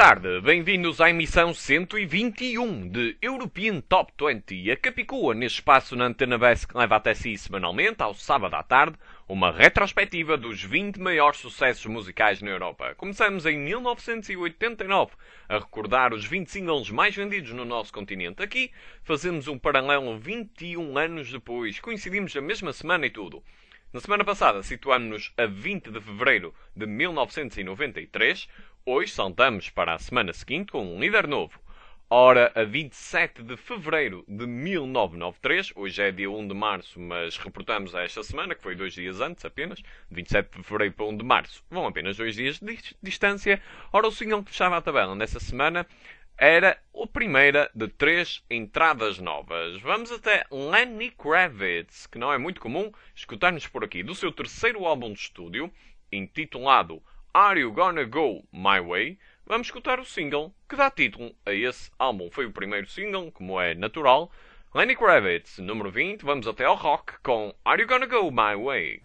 tarde, bem-vindos à emissão 121 de European Top 20, a Capicua, neste espaço na Antena BES que leva até si semanalmente, ao sábado à tarde, uma retrospectiva dos 20 maiores sucessos musicais na Europa. Começamos em 1989 a recordar os 20 singles mais vendidos no nosso continente. Aqui fazemos um paralelo 21 anos depois, coincidimos na mesma semana e tudo. Na semana passada situámos-nos a 20 de fevereiro de 1993, hoje saltamos para a semana seguinte com um líder novo. Ora, a 27 de fevereiro de 1993, hoje é dia 1 de março, mas reportamos a esta semana, que foi 2 dias antes apenas, de 27 de fevereiro para 1 de março, vão apenas 2 dias de distância. Ora, o single que fechava a tabela nessa semana era a primeira de 3 entradas novas. Vamos até Lenny Kravitz, que não é muito comum escutar-nos por aqui, do seu terceiro álbum de estúdio, intitulado Are You Gonna Go My Way? Vamos escutar o single que dá título a esse álbum. Foi o primeiro single, como é natural. Lenny Kravitz, número 20. Vamos até ao rock com Are You Gonna Go My Way?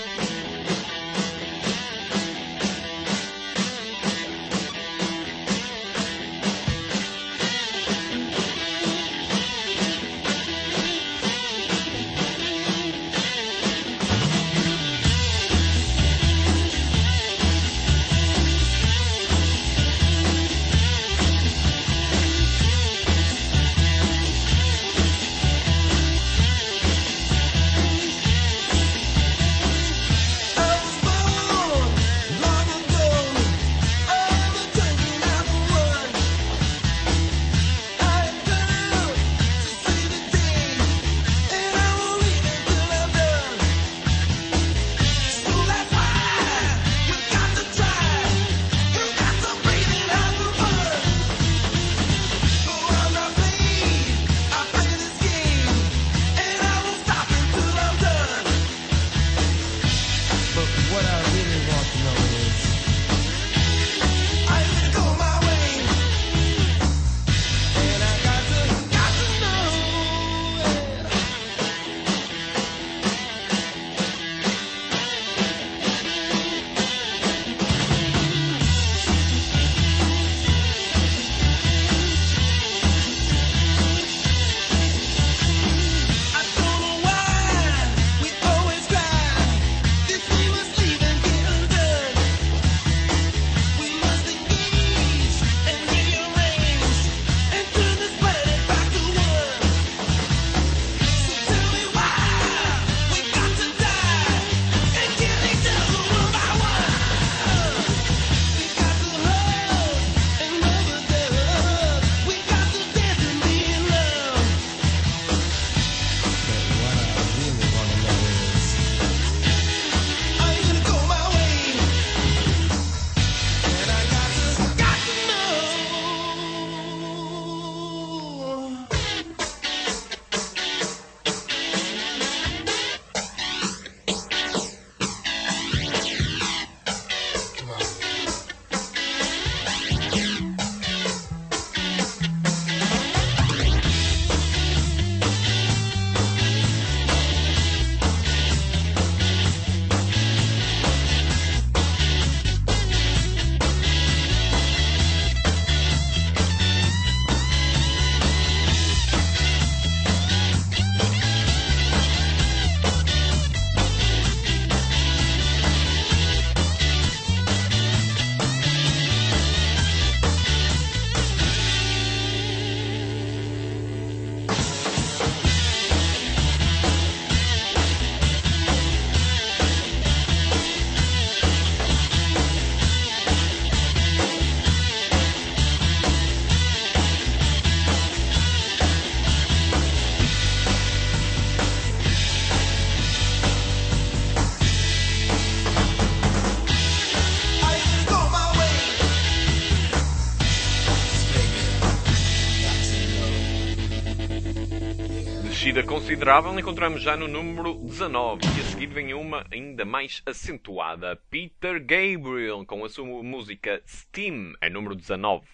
Descida considerável encontramos já no número 19 e a seguir vem uma ainda mais acentuada, Peter Gabriel com a sua música Steam, é número 19.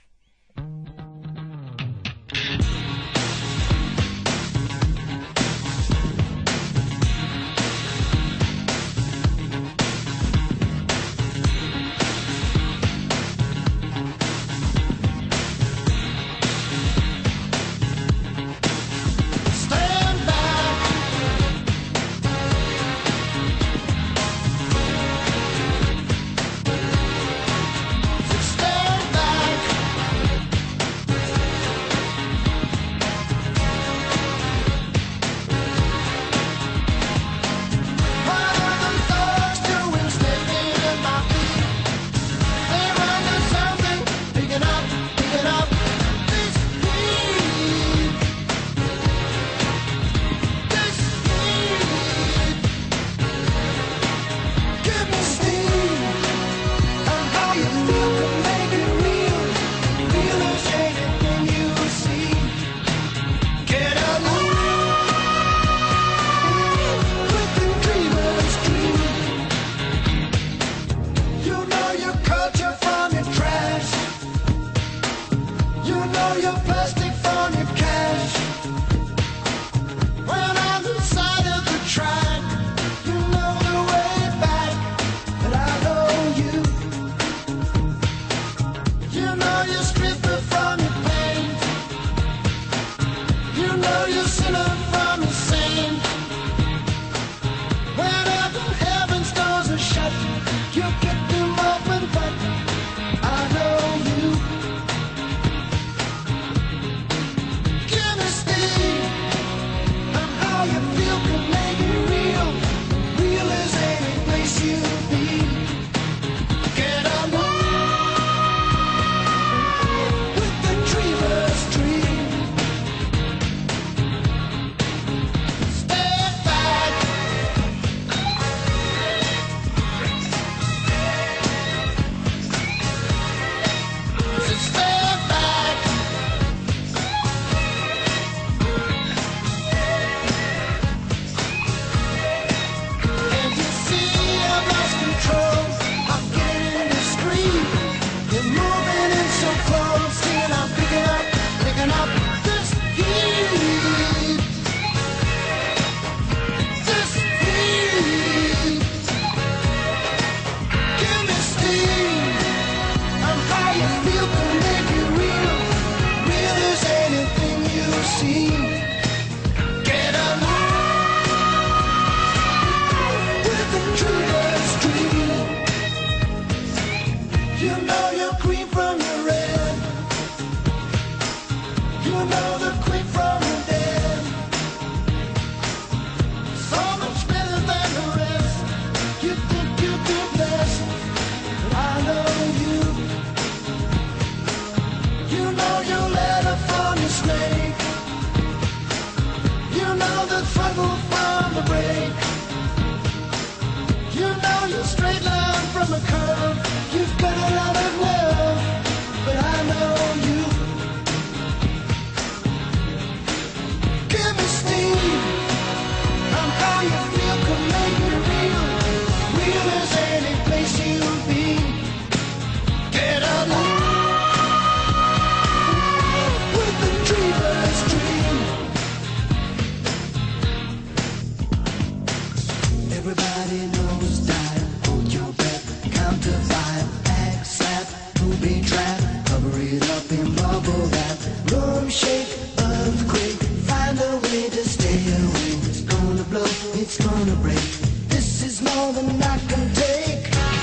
gonna break. This is more than I can take.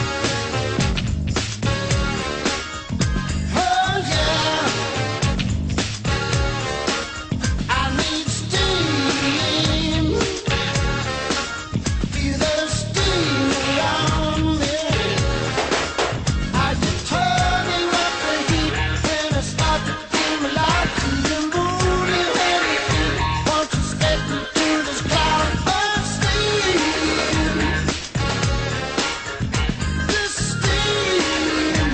Oh yeah, I need steam. Feel the steam around me. Are you turning up the heat when I start to feel alive? To the moon and everything. Won't you step into this cloud of steam? This steam,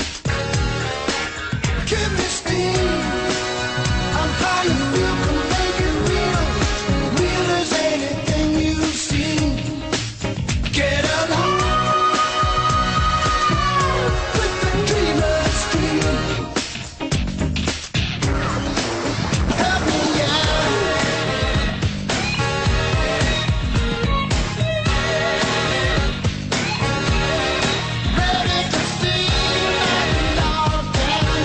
give me steam. I'm trying to feel, can make it real. Real as anything you've seen. Get along with the dreamer's dream. Help me out. Ready to steam like a log down.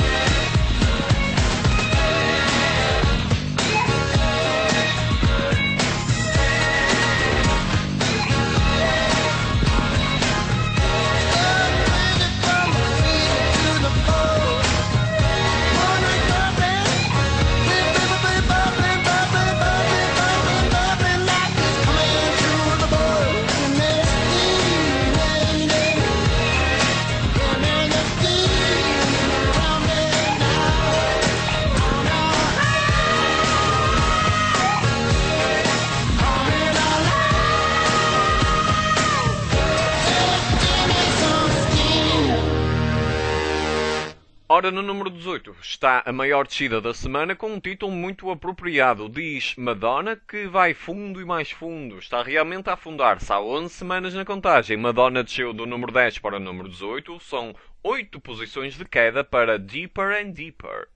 Ora, no número 18 está a maior descida da semana com um título muito apropriado. Diz Madonna que vai fundo e mais fundo. Está realmente a afundar-se. Há 11 semanas na contagem. Madonna desceu do número 10 para o número 18. São 8 posições de queda para Deeper and Deeper.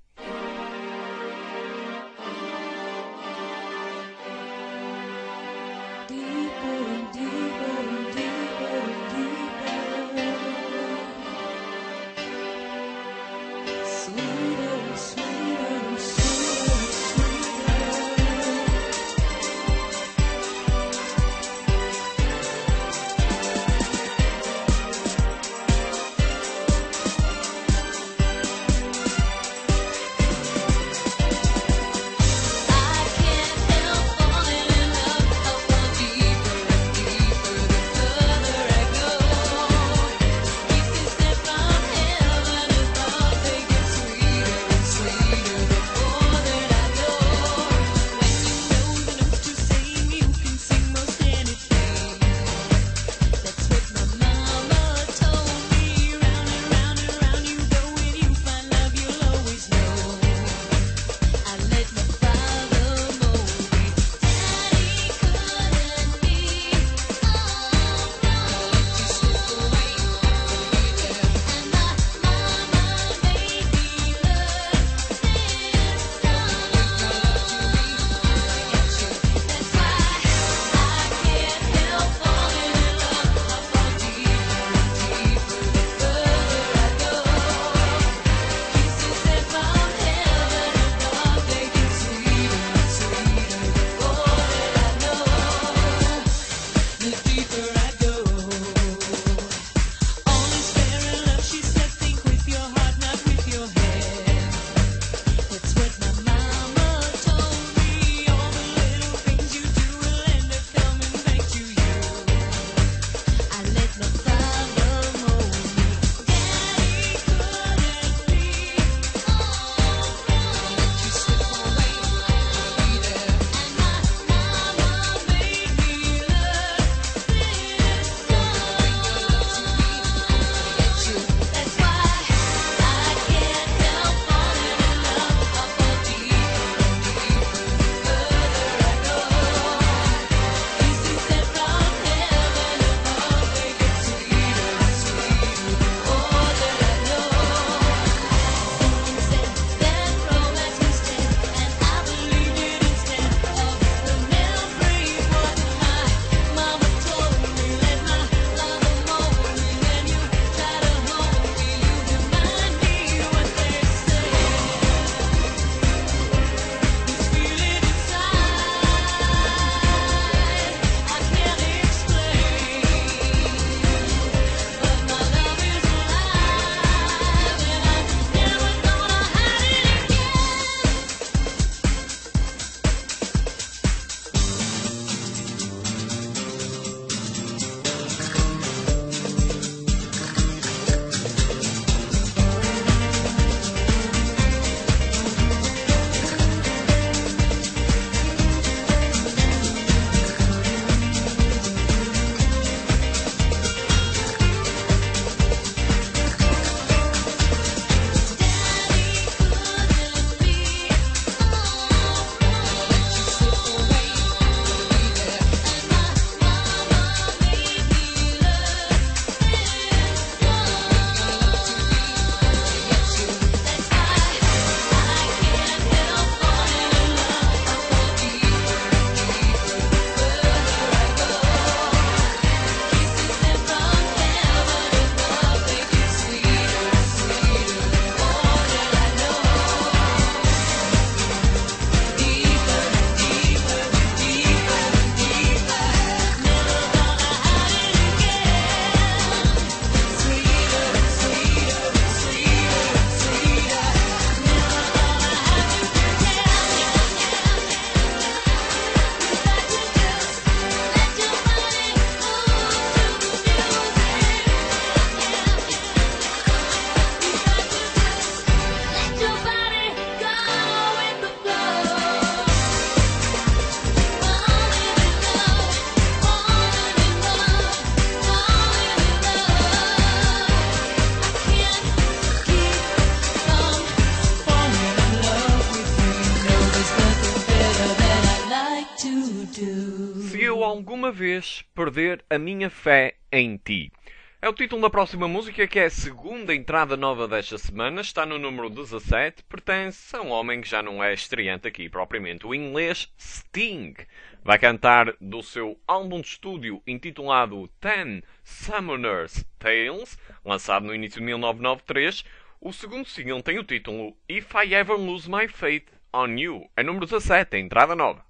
like to do. Se eu alguma vez perder a minha fé em ti. É o título da próxima música, que é a segunda entrada nova desta semana, está no número 17, pertence a um homem que já não é estreante aqui propriamente, o inglês Sting. Vai cantar do seu álbum de estúdio intitulado Ten Summoner's Tales, lançado no início de 1993. O segundo single tem o título If I Ever Lose My Faith on You. É número 17, a entrada nova.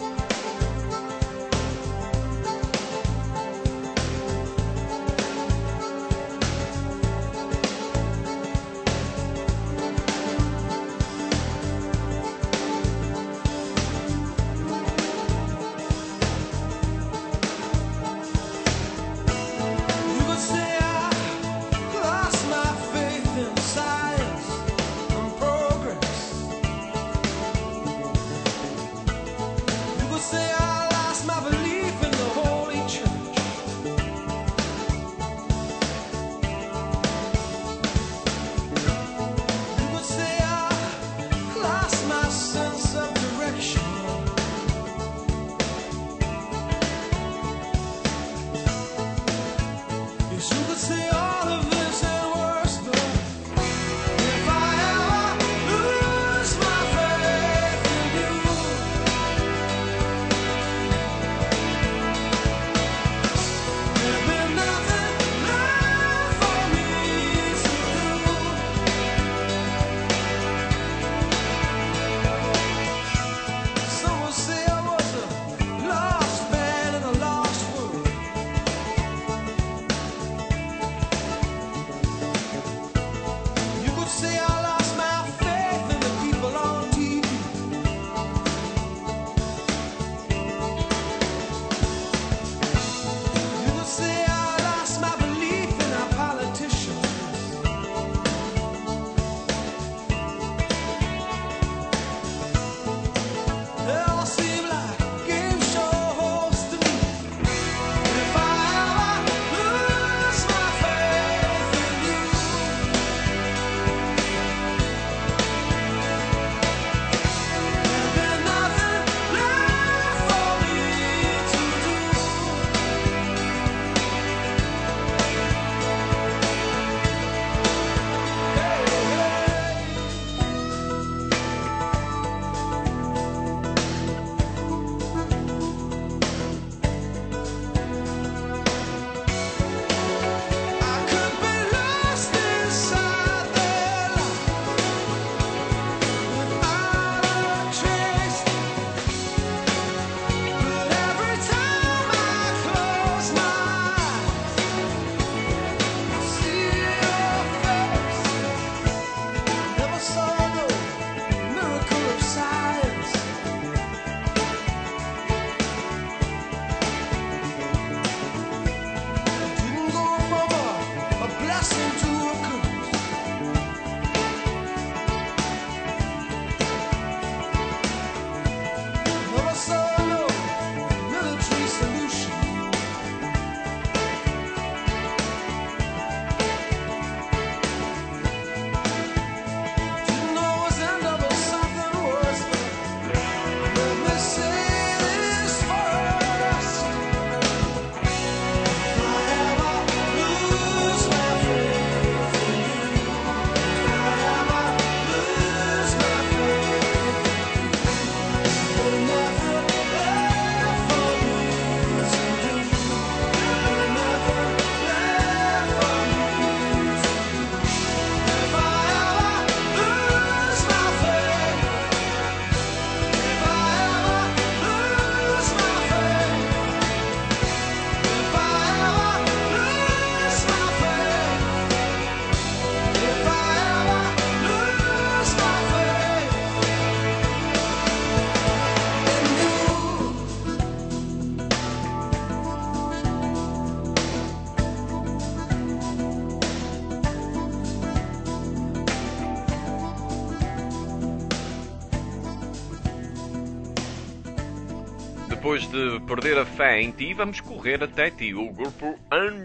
Depois de perder a fé em ti, vamos correr até ti. O grupo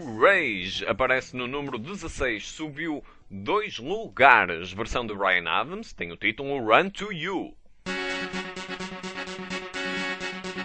Unrage aparece no número 16, subiu 2 lugares. Versão de Ryan Adams, tem o título Run to You.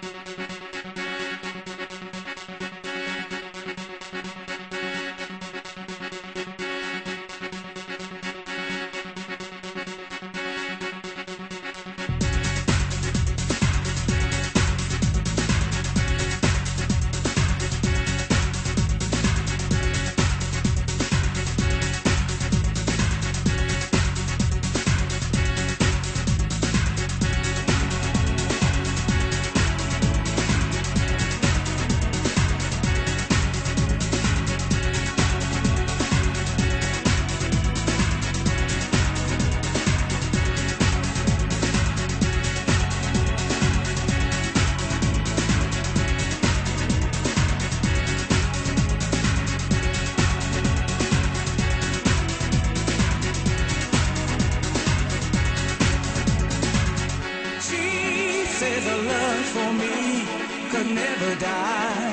ever learned for me could never die.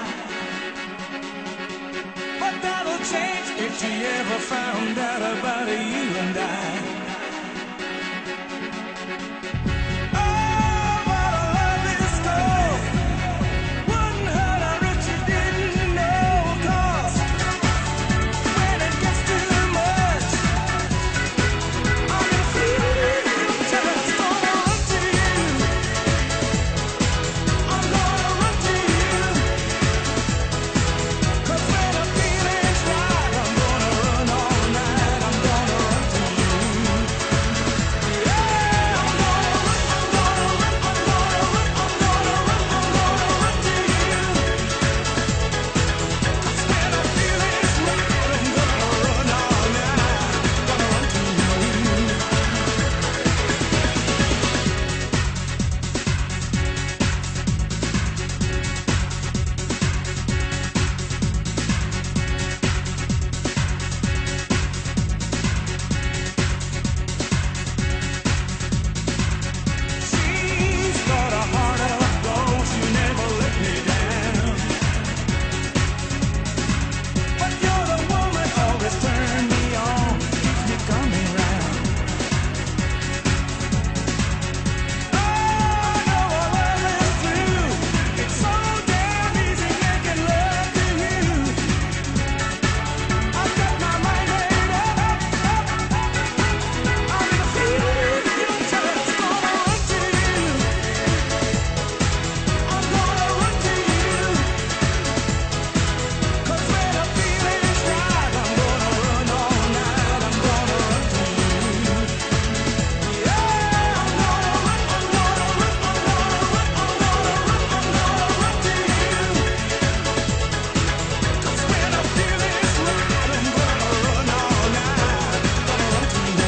But that'll change if she ever found out about you and I. Oh, what a lovely story. Wouldn't hurt her if she didn't know. 'Cause when it gets too much, I'm gonna feel you just gonna run to you. I'm gonna run to you. 'Cause when the feeling's right, I'm gonna run all night. I'm gonna run to you. Yeah, I'm gonna run, I'm gonna run, I'm gonna run, I'm gonna run, I'm gonna run to you. 'Cause when the feeling's right, I'm gonna run all night. Gonna run to you. She's got a heart of gold, she never let me down. But you're the woman always turn me on, keeps me coming round. Oh, no, our love is true. It's so damn easy making love to you. I've got my mind made up. I'm gonna feel you just gonna run to you. I'm gonna run to you. 'Cause when the feeling's right, I'm gonna run all night. I'm gonna run to you. Yeah, I'm gonna run, I'm gonna run, I'm gonna run, I'm gonna run, I'm gonna run to you. 'Cause when the feeling's right, I'm gonna run all night. Gonna run to you.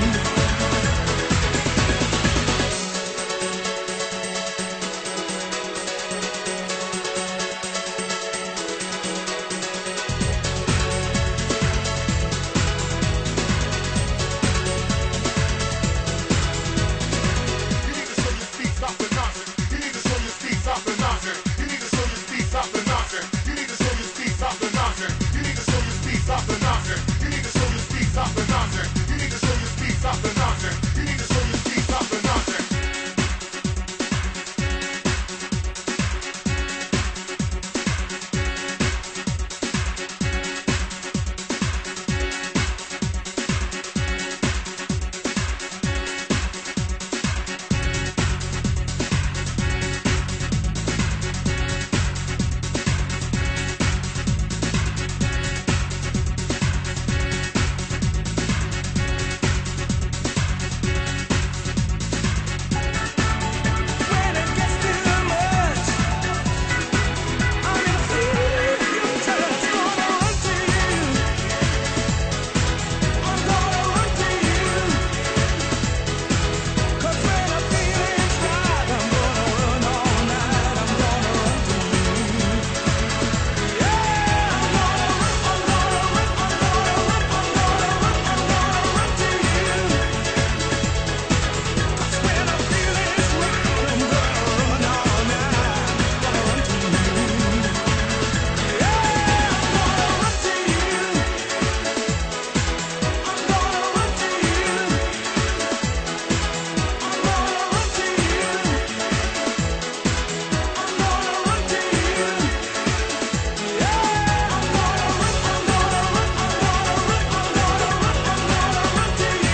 When it gets too much, I'm gonna feel you just gonna run to you. I'm gonna run to you. 'Cause when the feeling's right, I'm gonna run all night. I'm gonna run to you. Yeah, I'm gonna run, I'm gonna run, I'm gonna run, I'm gonna run, I'm gonna run to you. 'Cause when the feeling's right, I'm gonna run all night. Gonna run to you. Yeah, I'm gonna run to you. I'm gonna run to you. I'm gonna run to you. I'm gonna run to you. Yeah, I'm gonna run, I'm gonna run, I'm gonna run, I'm gonna run, I'm gonna run to you.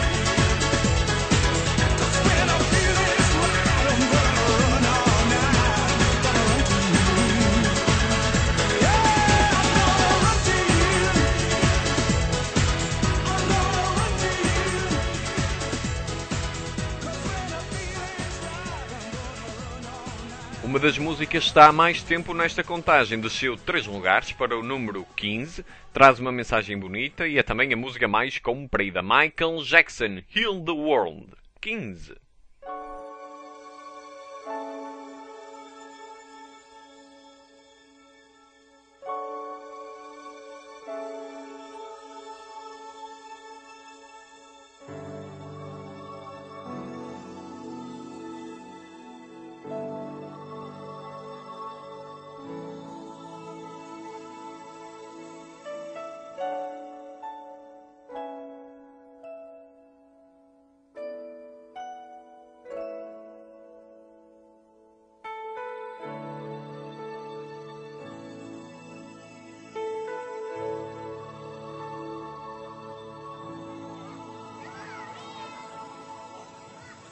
'Cause when the feeling's right, I'm gonna run all night. Gonna run to you. Yeah, I'm gonna run to you. I'm gonna run to you. 'Cause when the feeling's right, I'm gonna run all night. Uma das músicas está há mais tempo nesta contagem, desceu 3 lugares para o número 15, traz uma mensagem bonita e é também a música mais comprida. Michael Jackson, Heal the World, 15.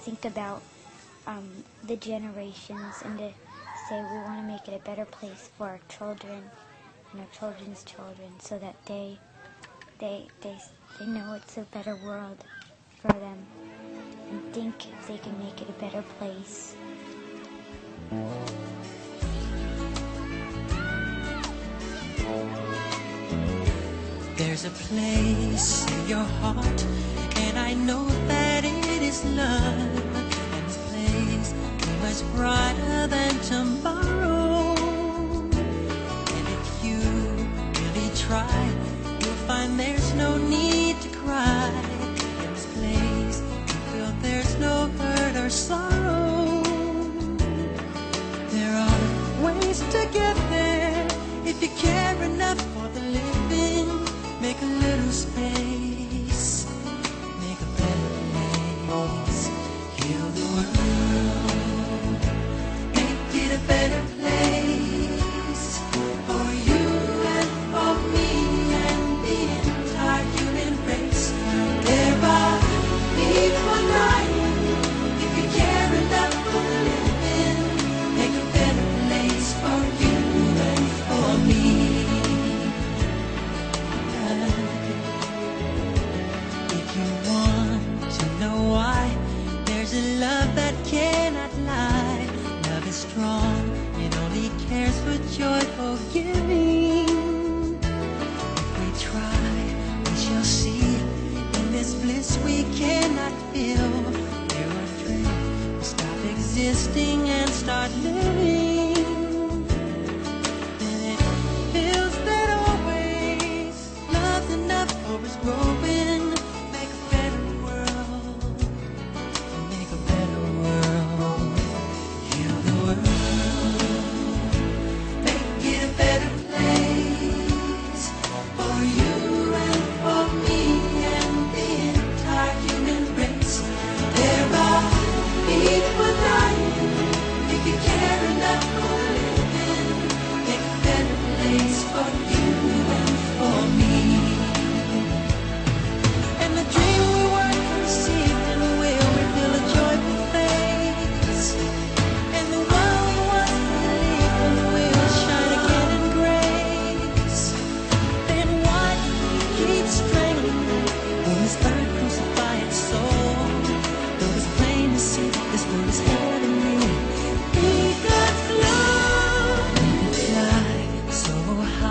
think about the generations and to say we want to make it a better place for our children and our children's children, so that they know it's a better world for them and think they can make it a better place. There's a place in your heart, and I know that it is love. And this place is much brighter than tomorrow. And if you really try, you'll find there's no need to cry. In this place, you feel there's no hurt or sorrow. There are ways to get there if you care enough for the living. Make a little space, make a better place, heal the world, make it a better place for you and for me and the entire human race. There are people dying. If you care enough for the living, make a better place for you and for me. If you want to know why, there's a love that cannot lie. Love is strong, it only cares for joyful giving. If we try, we shall see. In this bliss we cannot feel. There are dreams, we stop existing and start living. And it feels that always love's enough for us growing. Make a better world, make a better world, heal the world, make it a better place for you and for me and the entire human race. There are people dying. If you care enough for living, make a better place for you and for me. And the dream we weren't conceived will reveal a joyful face. And the one we once believed in will shine again in grace. Then why keep strangling when this earth crucify its soul? Though it's plain to see this world is heavenly. Be God's love. We can fly so high.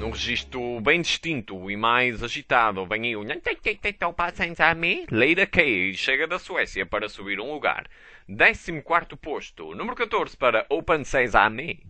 num registro bem distinto e mais agitado, vem aí o Leila K. Chega da Suécia para subir um lugar. 14º posto. Número 14 para Open Sesame.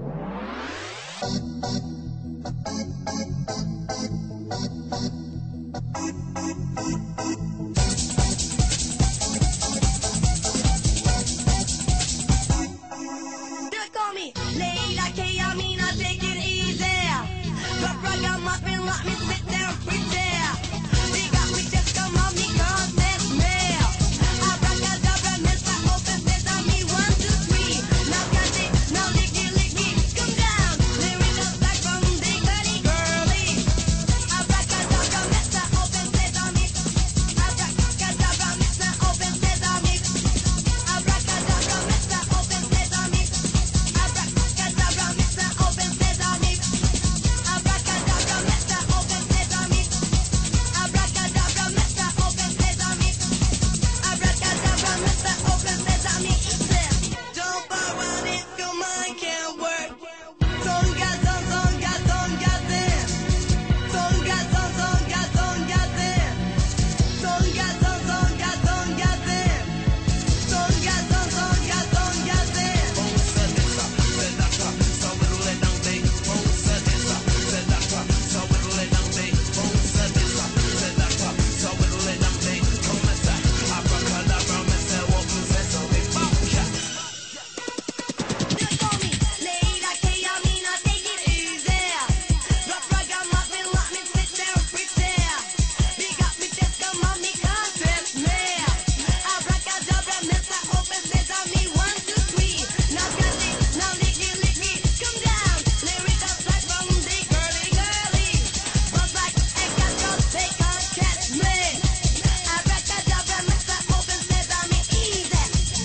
They call me Layla K. I mean, I take it easy. Rock, rock, I'm up and let me sit there and pretend. They got me just come on me, can't test me. Abracadabra, Mr. Open Sesame, 1, 2, 3. Now got it, now licky, licky, come down. Lyrical back from the girly, girly. Abracadabra, Mr. Open Sesame. Abracadabra, Mr. Open Sesame. Abracadabra, Mr. Open Sesame. Abracadabra, Mr. Open Sesame. Abracadabra, Mr. Open Sesame. Abracadabra, Mr. Open Sesame. Abracadabra, Mr. Open Sesame. Don't borrow it, your mind can't work. Songa, songa, songa, then. Songa, songa, songa, then. Songa, songa, songa, then. Songa, songa, songa, then. They call me Layla K. I mean, I take it easy. Rock, rock, I'm up and let me sit there and pretend. They got me just come on me, can't test me. Abracadabra, Mr. Open Sesame, 1, 2, 3. Now got it, now licky, licky, come down. Lyrical flash from the girly, girly. Buzz like a cat, 'cause they can't catch me. Abracadabra, Mr. Open Sesame, easy.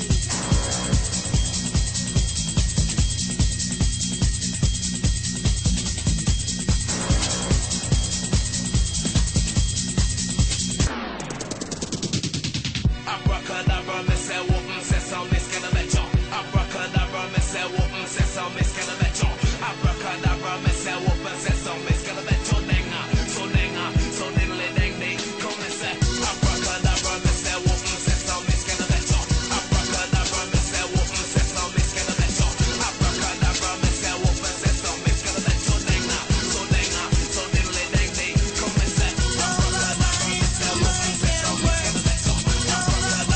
Abracadabra, me say open sesame, skeleton. Abracadabra, me say open sesame, skeleton. Abracadabra, me say open sesame, skeleton. Denga, so diddly dang ding. Come me say, abracadabra, me say open sesame, skeleton. Abracadabra, me say open sesame, skeleton. Abracadabra, me say open sesame, skeleton. Denga, so diddly dang ding. Come me say, abracadabra, me say open sesame, skeleton.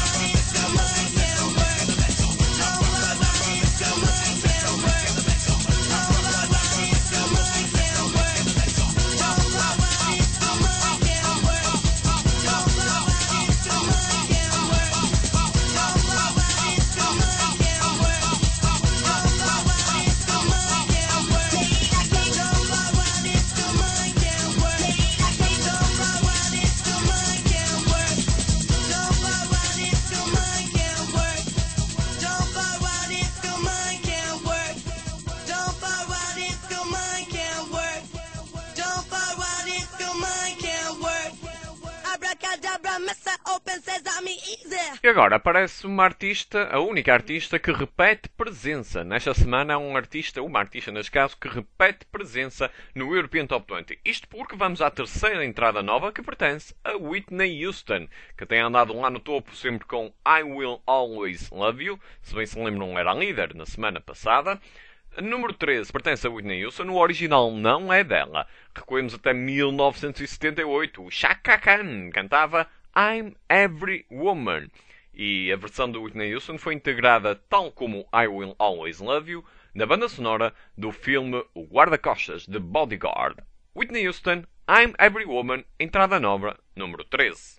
Abracadabra, Mr. Open Sesame, easy. E agora aparece uma artista, a única artista que repete presença. Nesta semana há uma artista neste caso, que repete presença no European Top 20. Isto porque vamos à terceira entrada nova, que pertence a Whitney Houston, que tem andado lá no topo sempre com I Will Always Love You. Se bem se lembram, era a líder na semana passada. Número 13 pertence a Whitney Houston, o original não é dela. Recuemos até 1978. O Chaka Khan cantava I'm Every Woman. E a versão de Whitney Houston foi integrada, tal como I Will Always Love You, na banda sonora do filme O Guarda-Costas de Bodyguard. Whitney Houston, I'm Every Woman, entrada nova, número 13.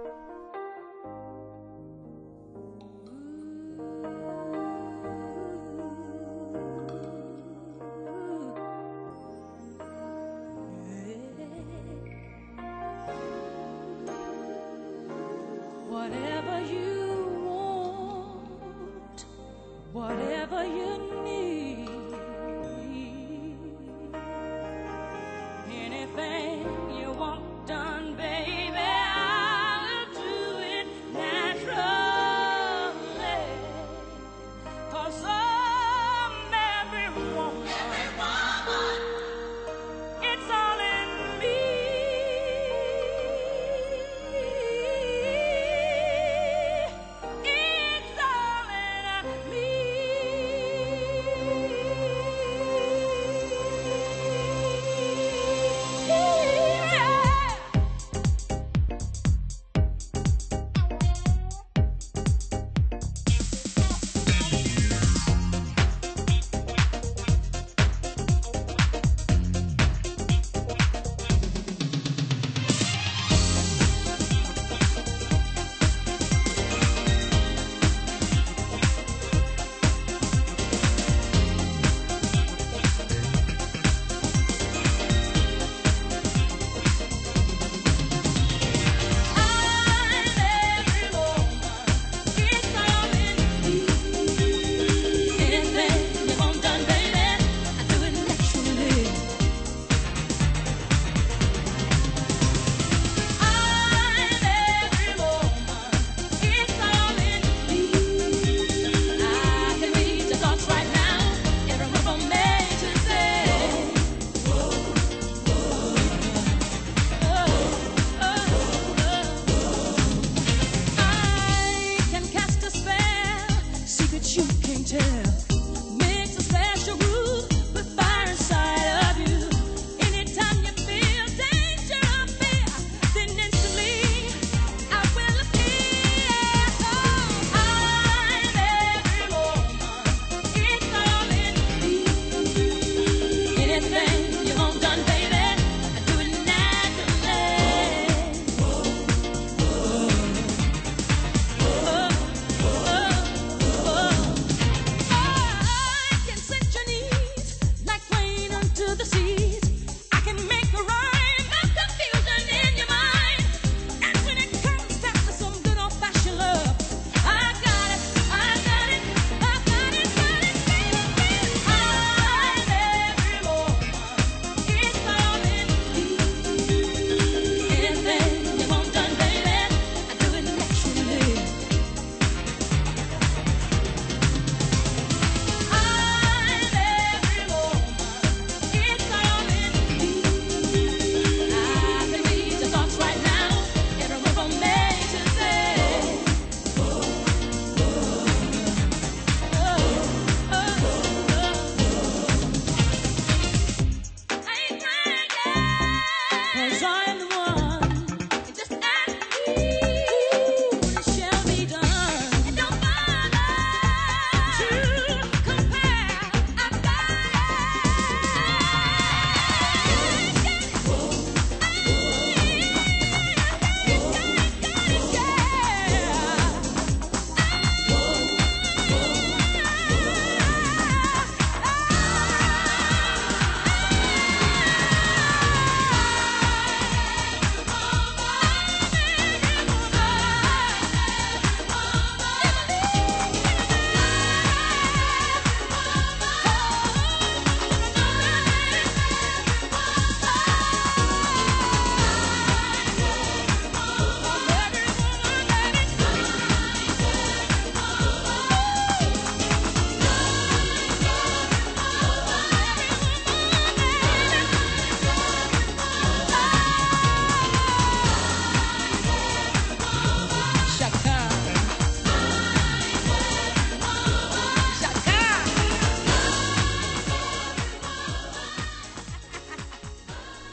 Whatever you want, whatever you need, anything you want done, baby,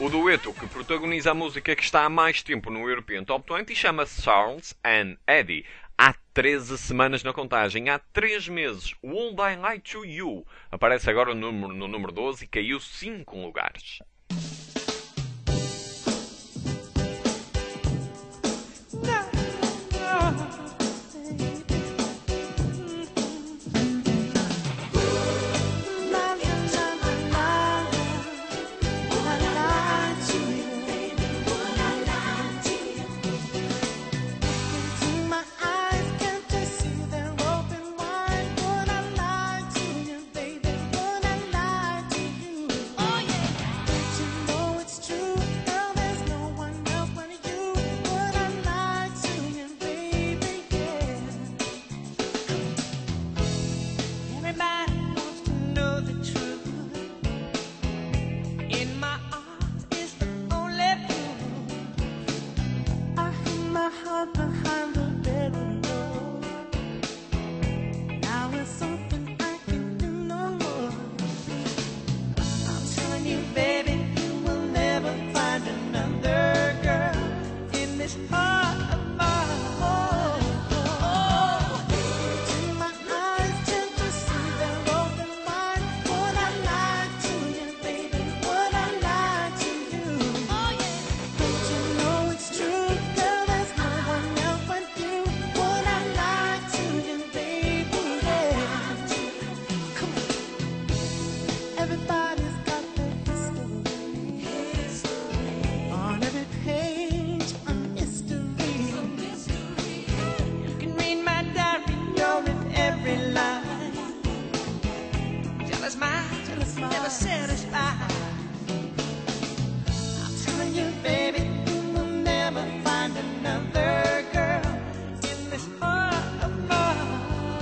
O dueto que protagoniza a música que está há mais tempo no European Top 20 chama-se Charles and Eddie. Há 13 semanas na contagem, há 3 meses. Would I Lie to You aparece agora no número 12 e caiu 5 lugares. Everybody wants to know the truth. In my arms is the only proof. I hid my heart behind the bedroom door. Now it's open, I can do no more. I'm telling you, baby, you will never find another girl in this heart of mine. Into my eyes, tend to see they're open wide. Would I lie to you, baby? Would I lie to you? Don't you know it's true, girl? There's no one else but you. Would I lie to you, baby? Yeah. Come on. Everybody's got their history. On every page, a mystery. You can read my diary, know it every line. Jealous minds, never satisfied. I'm telling you, baby, you will never find another girl in this heart of mine.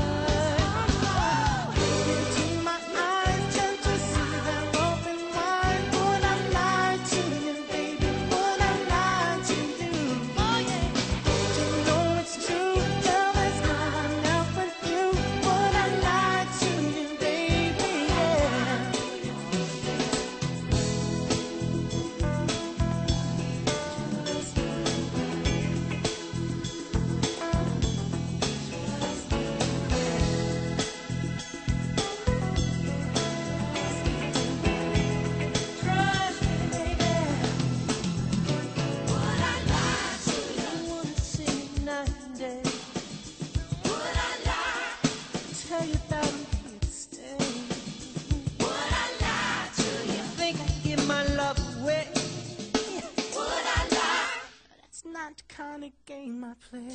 Into my eyes, tend to see they're open wide. Would I lie to you, baby? Would I lie to you? Don't you know it's true, girl? There's no one else but you. Would I lie to you, baby? Yeah. Trust me, baby. Would I lie to you? I wanna see you night and day. Would I lie? Tell you that I'm here to stay. Would I lie to you? Think I give my love away? Would I lie? That's not the kind of game I play.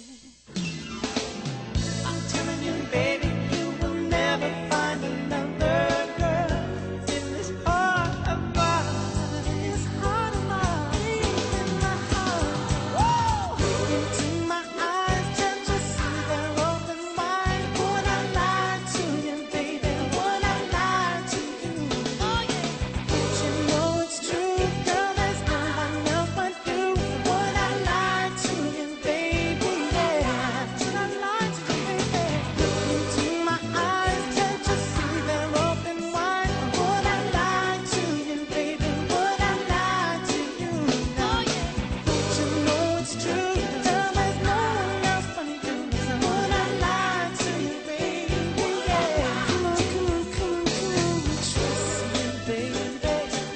I'm telling you, baby, you will never find another girl in this heart of mine. In this heart of mine. In my heart. Into my eyes, tend to see they're open wide. Would I lie to you, baby? Would I lie to you? Don't you know it's true, girl? There's no one else but you. Would I lie to you, baby? Yeah. Would I lie to you, baby? Into my eyes, tend to see they're open wide. Would I lie to you, baby? Would I lie to you? Don't you know it's true, girl? There's no one else but you. Would I lie to you, baby? Yeah. Come on, come on, come on, come on. Trust me, baby.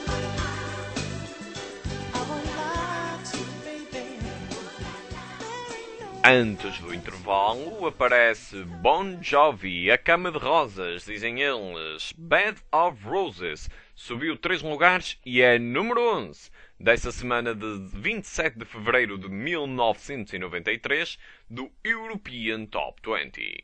I won't lie to you, baby. Antes do intervalo aparece Bon Jovi, A Cama de Rosas, dizem eles. Bed of Roses subiu 3 lugares e é número 11 dessa semana de 27 de fevereiro de 1993 do European Top 20.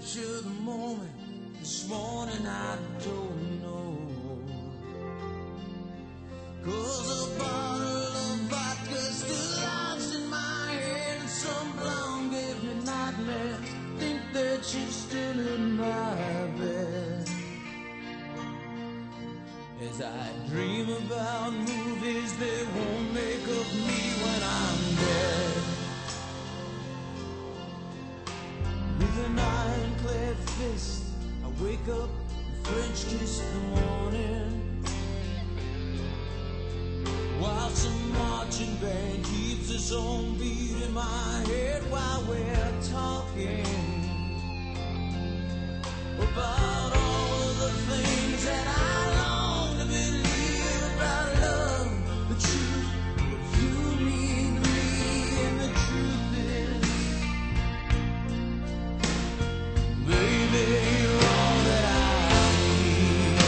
to the moment. This morning I don't know. 'Cause a bottle of vodka still lies in my head, and some blonde gave me nightmares. Think that she's still in my bed. As I dream about movies they won't make of me when I'm dead. With an ironclad fist, I wake up and French kiss the morning, while some marching band keeps its own beat in my head while we're talking about all of the things that I long to believe about love, the truth, what you mean to me, and the truth is, baby, you're all that I need.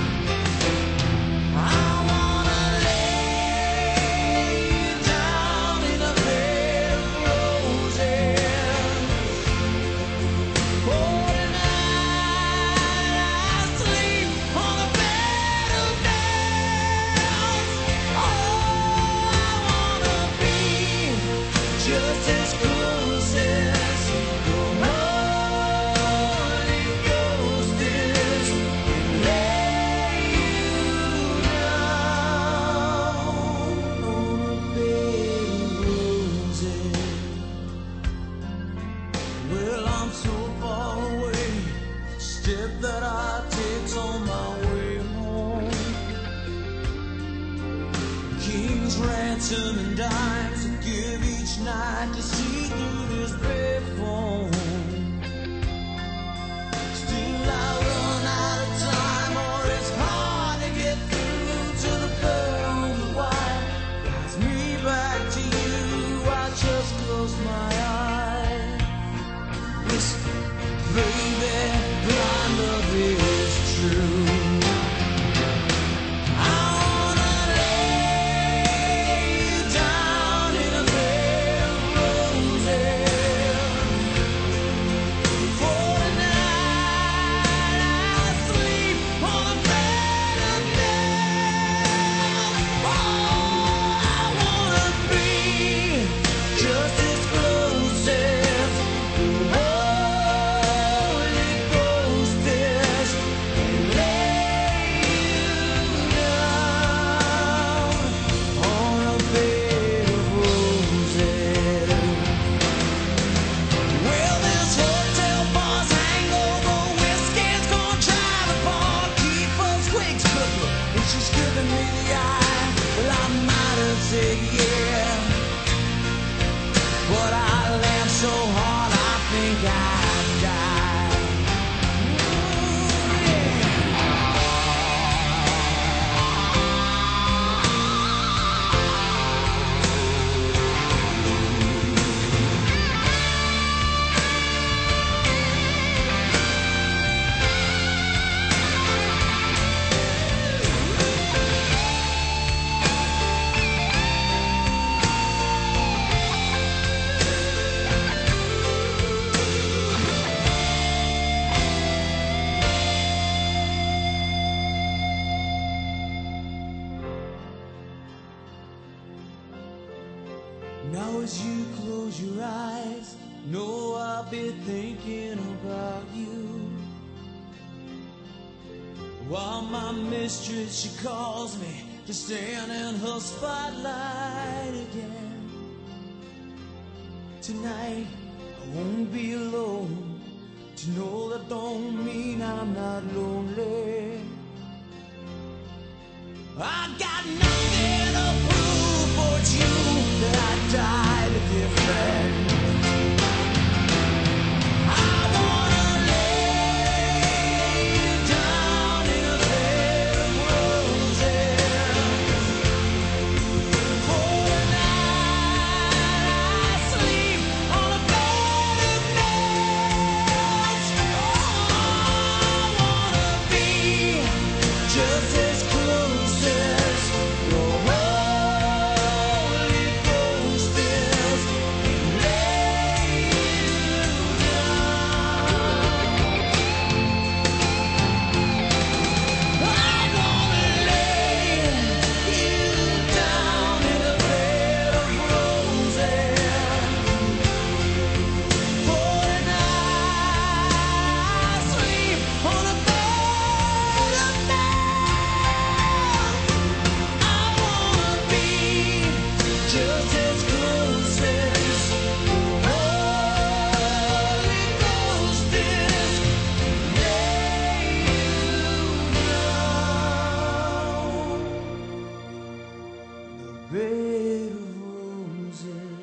I wanna lay you down in a bed of roses. For tonight I sleep on a bed of nails. Oh, I wanna be just as close as the Holy Ghost is, and lay you down on a bed of roses. Well, I'm so far away, step that I take's on my way home. King's ransom and dimes I give each night to see through this bed phone. Still I run out of time, or it's hard to get through to the bird on the wire. Guides me back to you, I just close my eyes. Listen, baby, blind love is true. I wanna lay you down in a bed of roses. For tonight I sleep on a bed of nails. Oh, I wanna be just as close as the Holy Ghost is, and lay you down on a bed of roses. Well, this hotel bar's hangover whiskey's gonna drive apart, keep us quick cooking, and she's giving me the eye. Well, I might have said yeah, but I laughed so hard I think I'd die. Ooh, yeah. Now as you close your eyes, know I'll be thinking about you. While my mistress, she calls me to stand in her spotlight again. Tonight I won't be alone. To know that don't mean I'm not lonely. I got nothing to prove, but it's you that I died to give back. I wanna lay you down in a bed of roses. For tonight I sleep on a bed of nails. Oh, I wanna be just as close as the Holy Ghost is, and lay you down. bed of roses.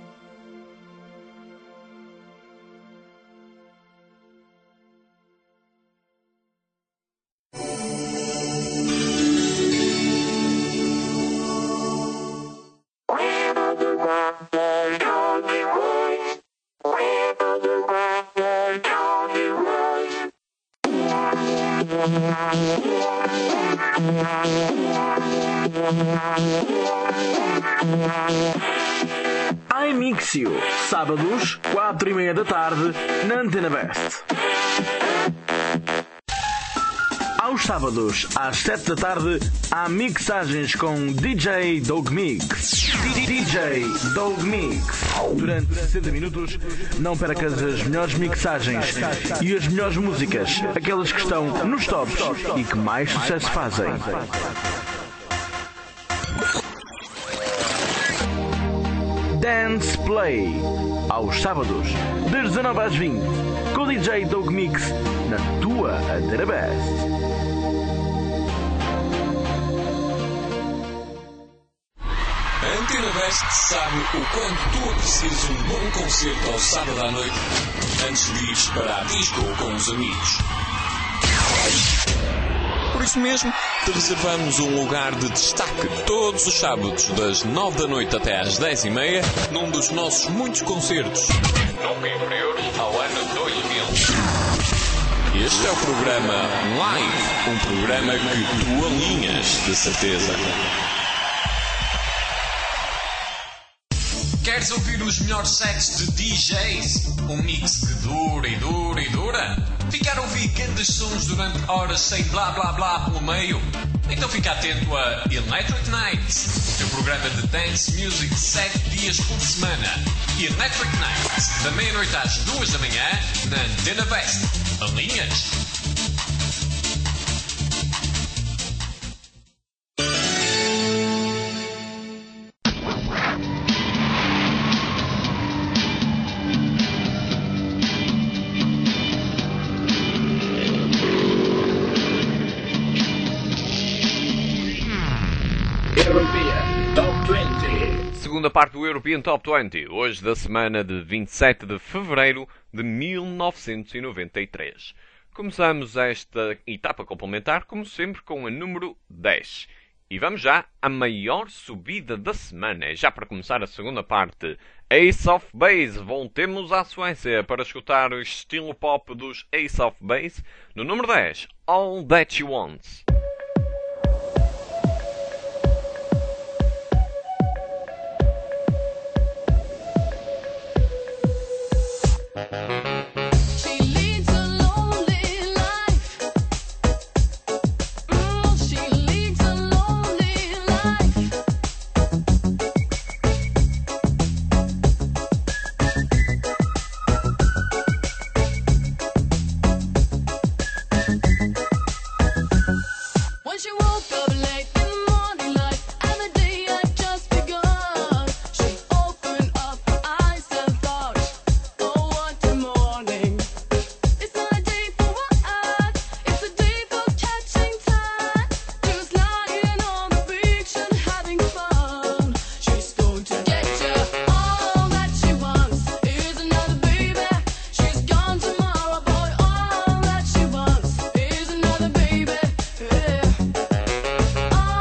iMixio, sábados, 4:30 da tarde, na Antena Best. Aos sábados, às 7 da tarde, há mixagens com DJ Dog Mix. DJ Dog Mix. Durante 60 minutos, não percas as melhores mixagens e as melhores músicas, aquelas que estão nos tops e que mais sucesso fazem. Dance Play, aos sábados, das 19 às 20, com o DJ Dog Mix, na tua Antena Best. A Antena Best sabe o quanto tu aprecias um bom concerto ao sábado à noite antes de ires para a disco com os amigos. Por isso mesmo, te reservamos um lugar de destaque todos os sábados, das 9 da noite até às 10:30, num dos nossos muitos concertos, nunca inferiores ao ano 2000. Este é o programa Live, um programa que tu alinhas, de certeza. Queres ouvir os melhores sets de DJs? Um mix que dura e dura e dura? Ficar a ouvir grandes sons durante horas sem blá blá blá pelo meio? Então fica atento a Electric Nights, o teu programa de dance music 7 dias por semana. Electric Nights, da meia-noite às 2 da manhã, na Antena Best. Alinhas? Segunda parte do European Top 20, hoje da semana de 27 de fevereiro de 1993. Começamos esta etapa complementar, como sempre, com a número 10. E vamos já à maior subida da semana. É já para começar a segunda parte. Ace of Base, voltemos à Suécia para escutar o estilo pop dos Ace of Base. No número 10, All That She Wants. She leads a lonely life. She leads a lonely life. When she woke up late in the morning light and the day had just begun, she opened up her eyes and thought, oh, what a morning. It's not a day for what? It's a day for catching time. Just lying on the beach and having fun. She's going to get you. All that she wants is another baby. She's gone tomorrow, boy. All that she wants is another baby. Yeah. All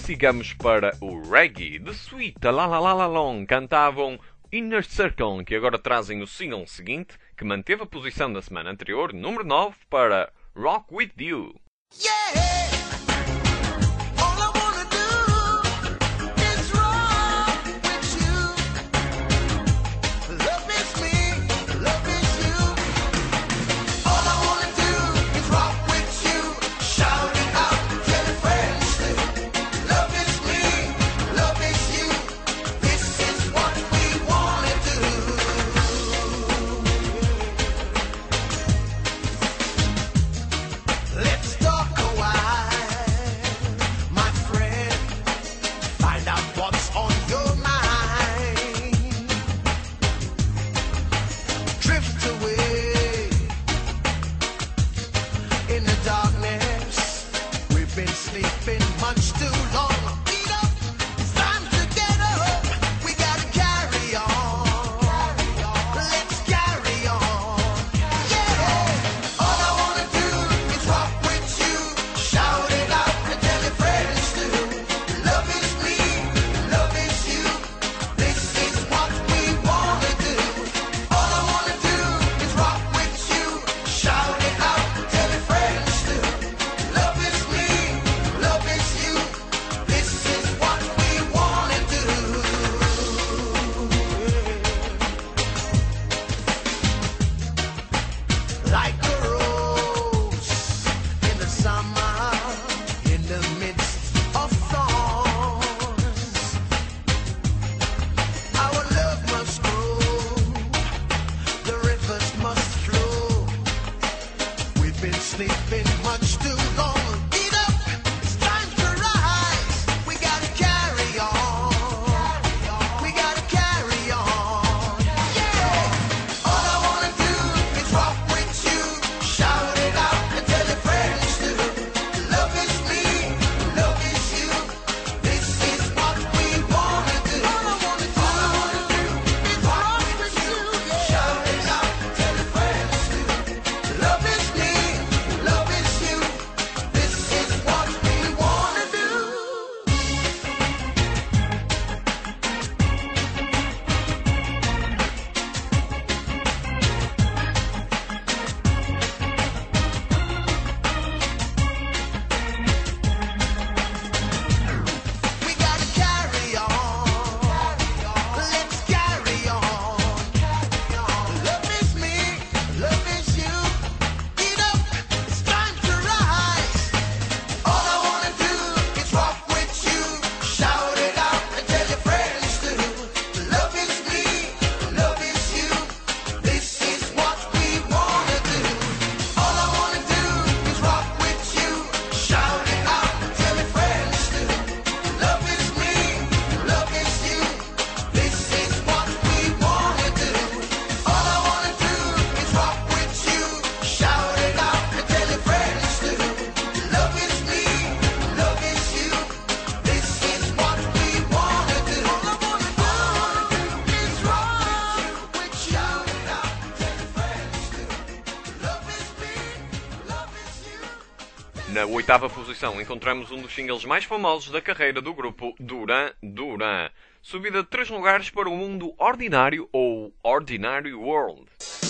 sigamos para o reggae. The Sweet, La La La La Long cantavam Inner Circle, que agora trazem o single seguinte, que manteve a posição da semana anterior, número 9, para Rock With You. Yeah. All I wanna do is rock with you. Love is me, love is you. All I wanna do is rock with you. Shout it out, tell your friends too. Love is me, love is you. This is what we wanna do. Let's talk a while, my friend. Find out what's on your mind. Drift away in the darkness. We've been sleeping much too long. Get up, it's time to get up. We gotta carry on. Let's carry on. Yeah. All I wanna do is rock with you. Shout it out and tell your friends too. Love is me, love is you. This is what we wanna do. All I wanna do is rock with you. Shout it out and tell your friends too. Love is me, love is you. This is what we wanna do. Like a rose in the summer, in the midst of thorns. Our love must grow, the rivers must flow. We've been sleeping much too long. Get up, it's time to rise. We gotta carry on. We gotta carry on. Yeah. All I wanna do is rock with you. Shout it out and tell your friends too. Love is me, love is you. This is what we wanna do. All I wanna do is rock with you. Shout it out and tell your friends too. Love is me, love is you. This is what we wanna do. We gotta carry on. Let's carry on. Love is me, love is you. Get up, it's time to rise. All I wanna do is rock with you. Shout it out and tell your friends too. Love is me, love is you. This is what we wanna do. All I wanna do is rock with you. Shout it out and tell your friends too. Love is me, love is you. This is what we wanna do. All I wanna do is rock with you. Shout it out and tell your friends too. Love is me, love is you. This is what we wanna do. All I wanna do is rock with you. Shout it out and tell your friends too. Love is me, love is you. Na oitava posição encontramos um dos singles mais famosos da carreira do grupo, Duran Duran. Subida de 3 lugares para o mundo ordinário ou Ordinary World.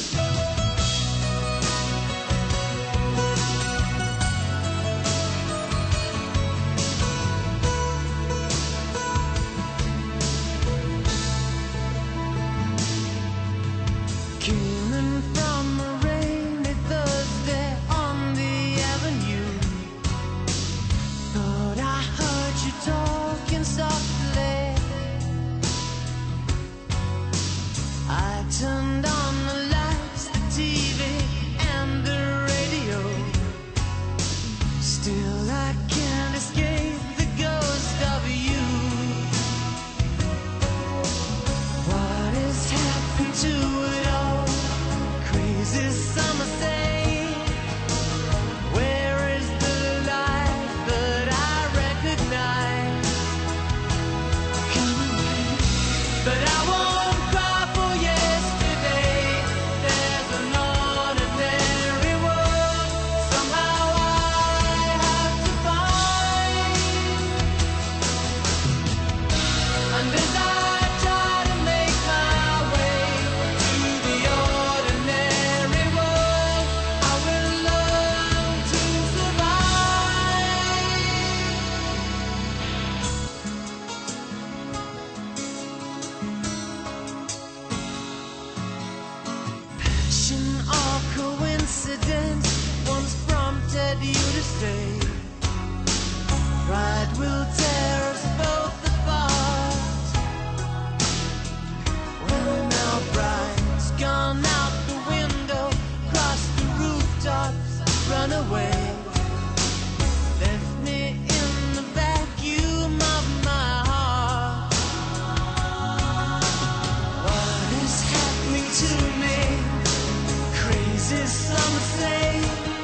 Coming from a rainy Thursday on the avenue, thought I heard you talking softly. I turned on the light. Inspiration or coincidence once prompted you to stay. Pride will tear us both apart. Well, now pride's gone out the window, crossed the rooftops, run away. Left me in the vacuum of my heart. What is happening to me? Crazy, some say.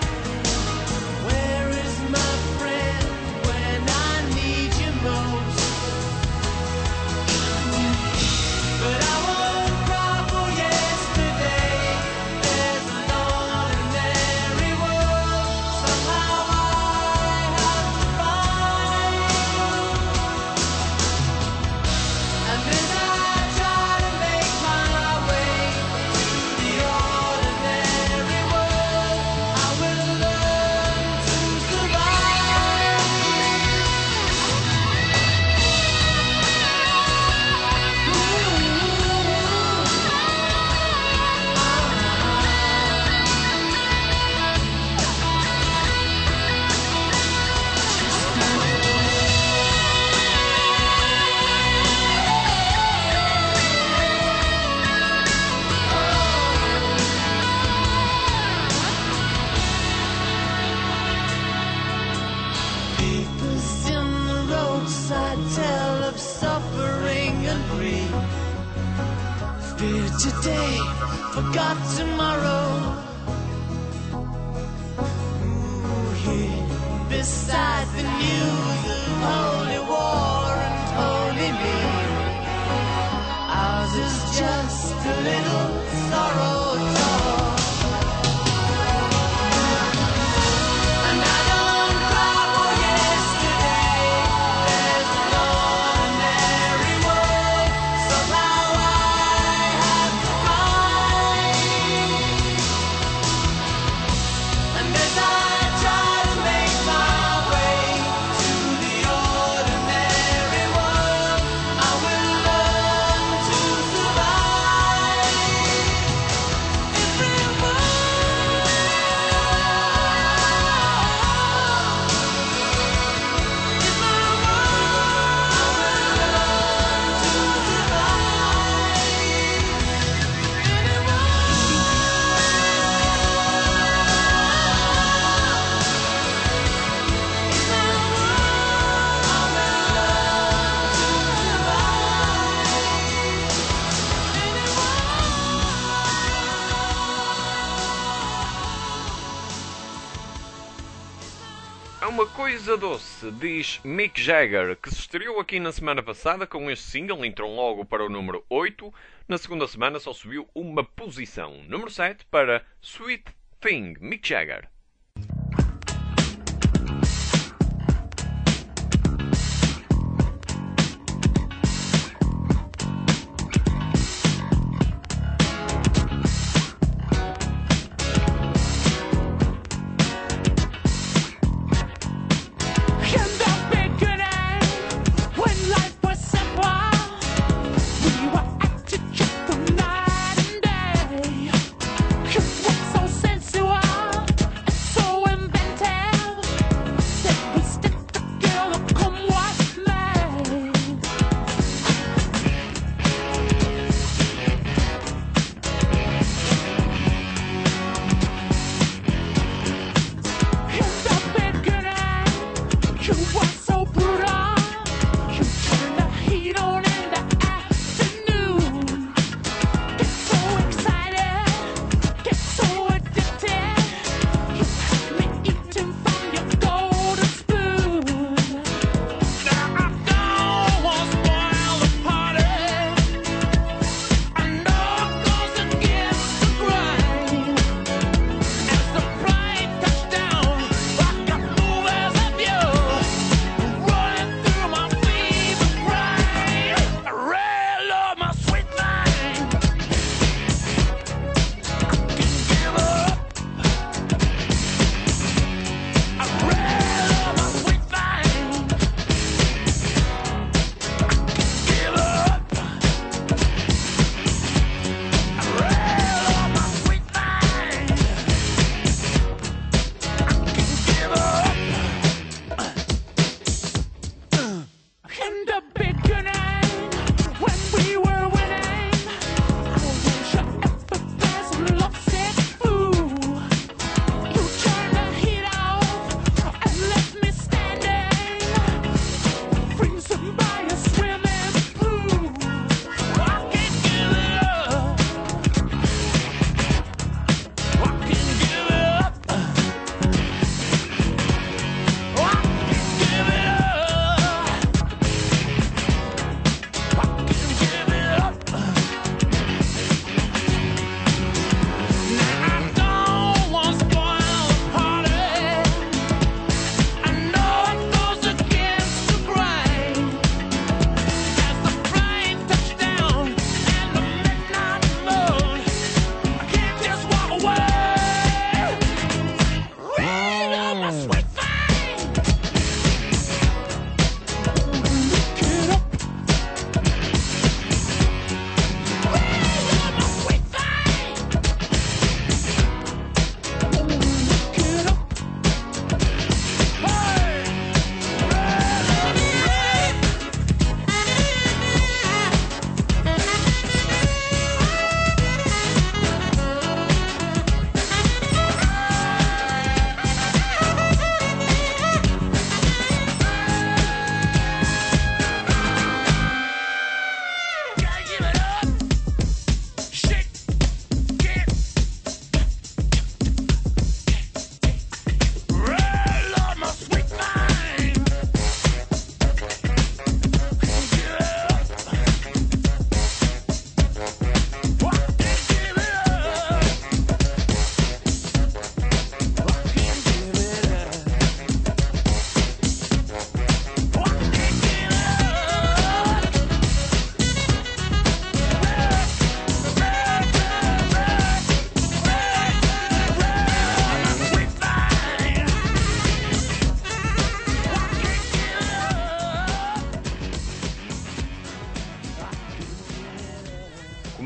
Where is my friend when I need you most? But I won't cry for yesterday. There's an ordinary world somehow I have to find. And as I try to make my way to the ordinary world, I will learn to survive. Papers in the roadside tell of suffering and grief. Fear today, forgot tomorrow. Ooh, here beside the news of holy war and holy me. Ours is just a little sorrow talk. And I don't cry for yesterday. There's an ordinary world somehow I have to find. And as I try to make my way to the ordinary world, I will learn to survive. É uma coisa doce, diz Mick Jagger, que se estreou aqui na semana passada com este single, entrou logo para o número 8. Na segunda semana só subiu uma posição, número 7 para Sweet Thing, Mick Jagger. Can there be good end when life was simple? We were at each other night and day. It was so sensual.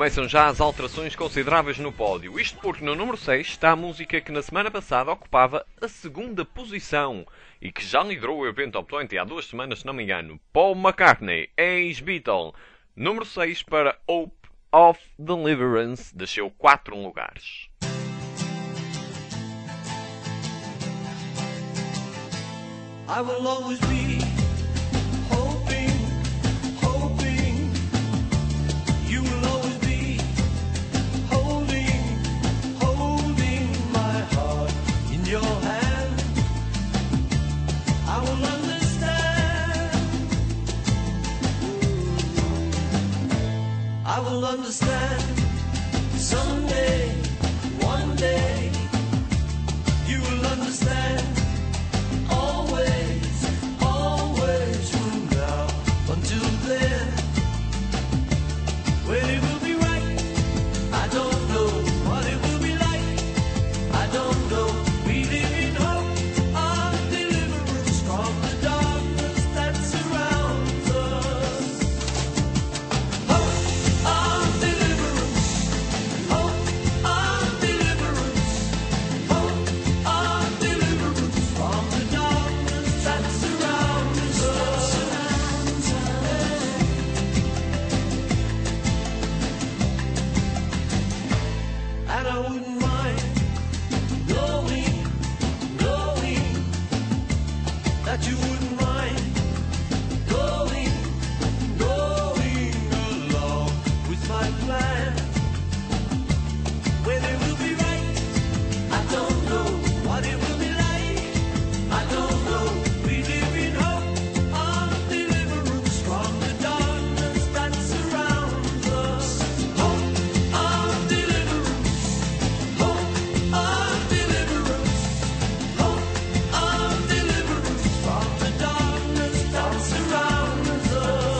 começam já as alterações consideráveis no pódio. Isto porque no número 6 está a música que na semana passada ocupava a segunda posição e que já liderou o European Top 20 há 2 semanas, se não me engano. Paul McCartney, ex-Beatle. Número 6 para Hope of Deliverance, desceu 4 lugares. I will always be hoping, hoping. You will always be holding, holding my heart in your hand. I will understand. I will understand someday, one day. You will understand. Always, always from now until then. When it will be right, I don't know what it will be like. I don't know. We live in hope of deliverance from the darkness that surrounds us. Hope of deliverance. Hope of deliverance. Hope of deliverance from the darkness that surrounds us. And I wouldn't mind knowing that you wouldn't mind going along with my plan. When it will be right, I don't know what it will be like. I don't know. We live in hope of deliverance from the darkness that surrounds us. Hope of deliverance. Hope of deliverance. Hope of deliverance from the darkness that surrounds us.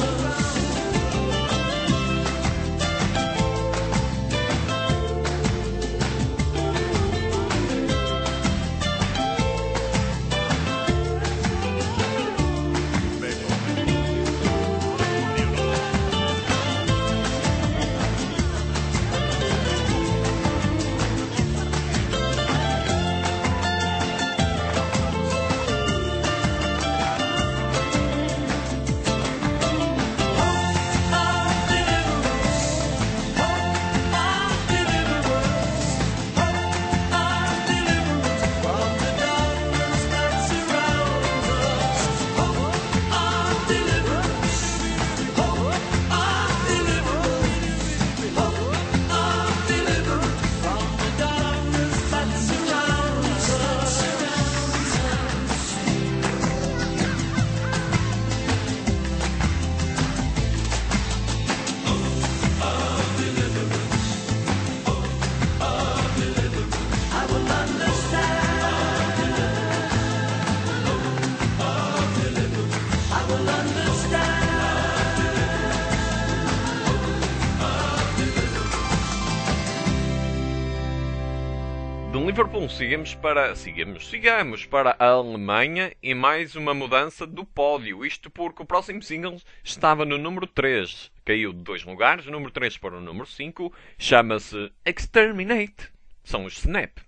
De Liverpool sigamos para a Alemanha e mais uma mudança do pódio. Isto porque o próximo single estava no número 3. Caiu de 2 lugares, número 3 para o número 5. Chama-se Exterminate. São os Snap.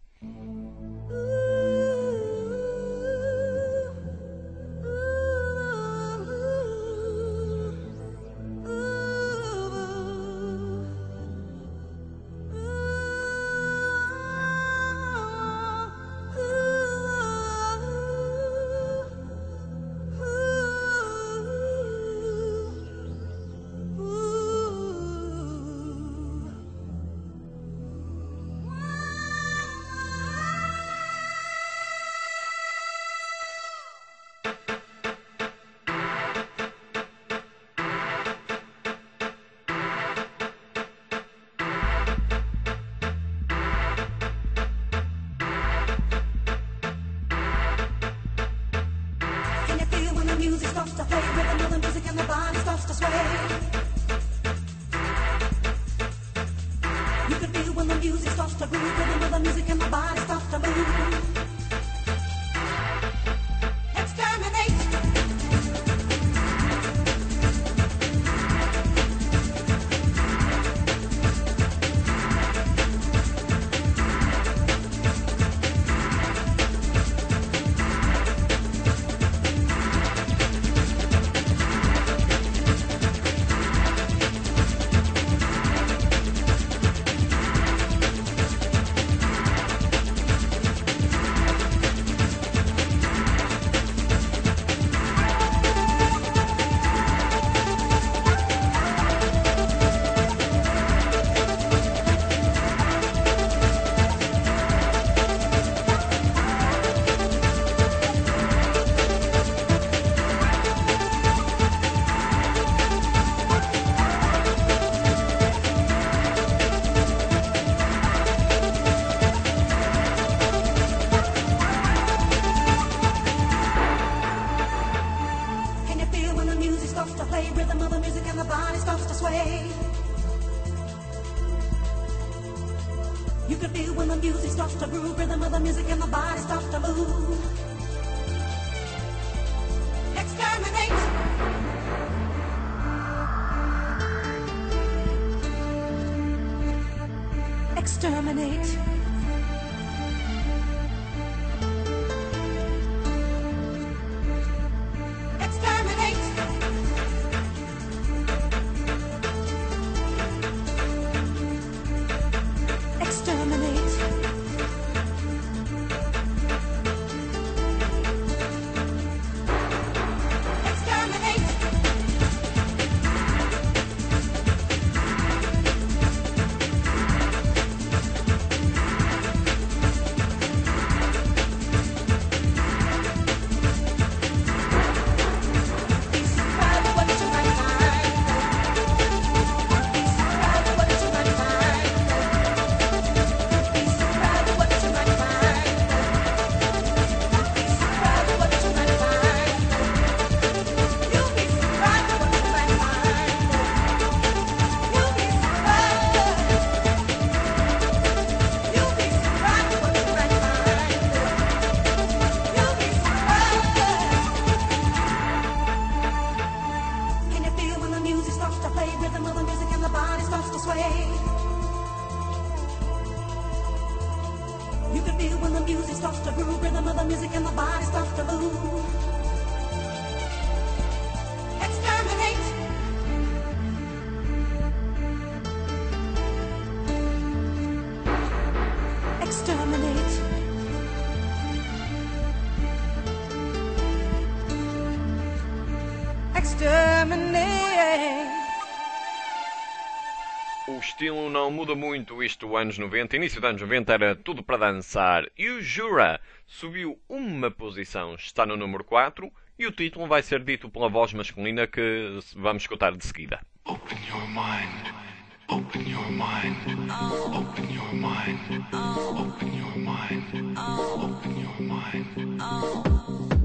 Can you feel when the music starts to play? Rhythm of the music and the body starts to sway. You can feel when the music starts to groove. Rhythm of the music and the body starts to move. Exterminate. You can feel when the music starts to groove, rhythm of the music and the body starts to move. Exterminate. Exterminate. Exterminate. Exterminate. Exterminate. Be surprised at what you might find. Be surprised at what you might find. Be surprised at what you might find. Be surprised at what you might find. You'll be surprised at what you might find. You'll be surprised. You'll be surprised at what you might find. You'll be surprised. Can you feel when the music starts to play? Rhythm of the music and the body starts to sway. You can feel when the music starts to groove, rhythm of the music and the body starts to move. Exterminate. Exterminate. Exterminate. O estilo não muda muito, isto anos 90, início dos anos 90 era tudo para dançar. E o Jura subiu uma posição, está no número 4 e o título vai ser dito pela voz masculina que vamos escutar de seguida. Open your mind. Open your mind. Open your mind. Open your mind. Open your mind.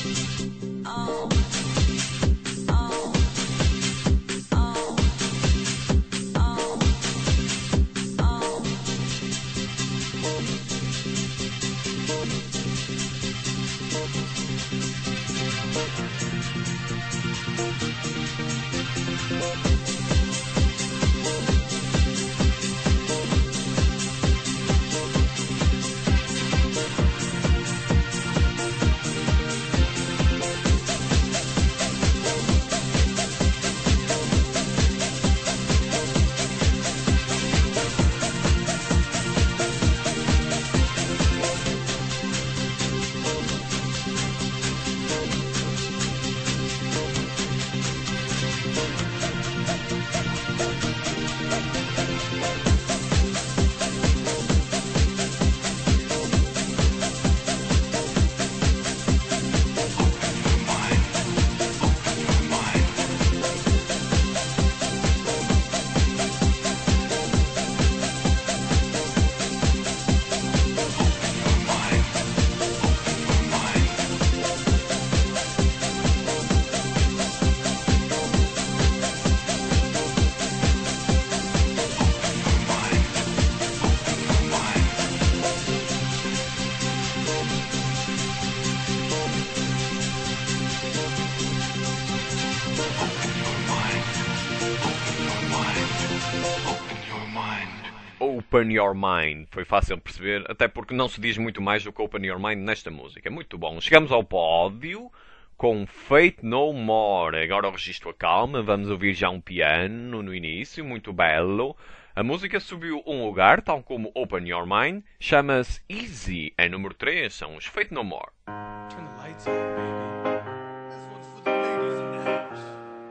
Open Your Mind. Foi fácil de perceber, até porque não se diz muito mais do que Open Your Mind nesta música. Muito bom. Chegamos ao pódio com Faith No More. Agora o registro acalma. Vamos ouvir já um piano no início, muito belo. A música subiu um lugar, tal como Open Your Mind. Chama-se Easy. Em número 3 são os Faith No More. Turn the lights on, baby. This one's for the ladies in the house.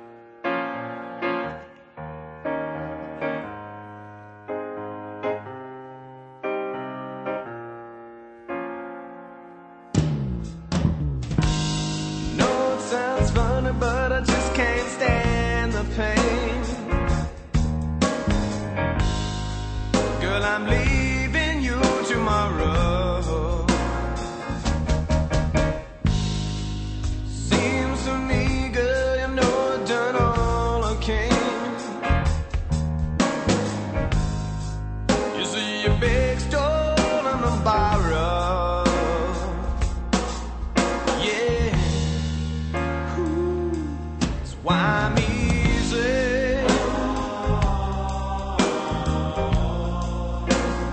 No, it sounds funny, but I just can't stand the pain. Girl, I'm leaving you tomorrow. Seems to me, girl, you know I've done all I can. You see, you beg, stole, and I borrow. Yeah. Ooh, that's why I'm easy.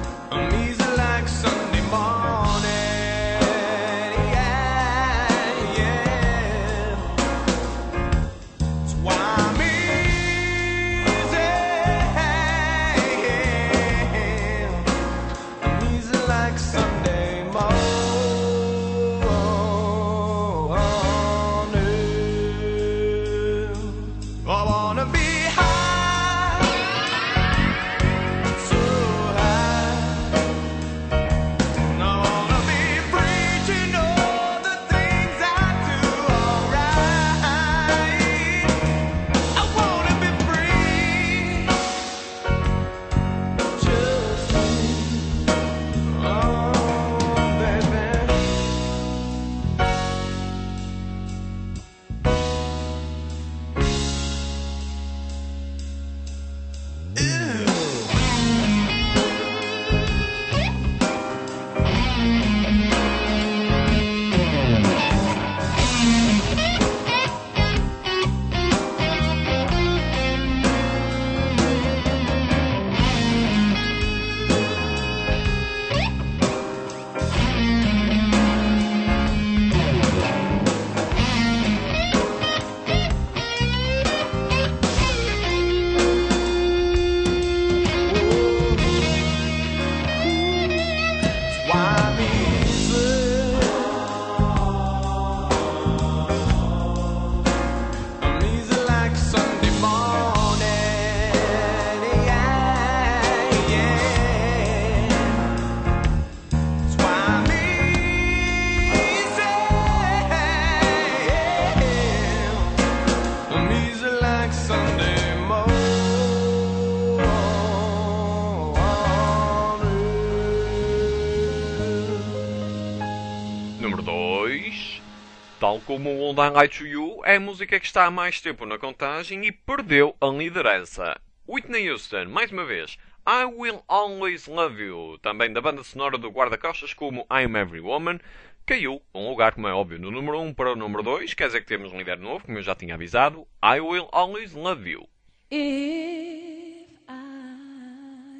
tal como o All I Like to You, é a música que está há mais tempo na contagem e perdeu a liderança. Whitney Houston, mais uma vez, I Will Always Love You, também da banda sonora do guarda-costas como I'm Every Woman, caiu um lugar, como é óbvio, do número 1 para o número 2, quer dizer que temos um líder novo, como eu já tinha avisado, I Will Always Love You. If I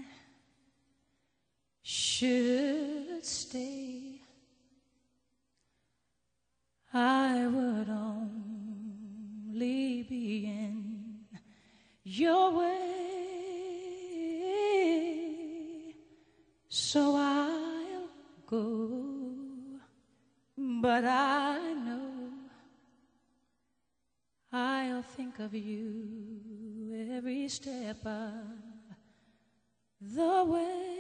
should stay, I would only be in your way, so I'll go, but I know I'll think of you every step of the way.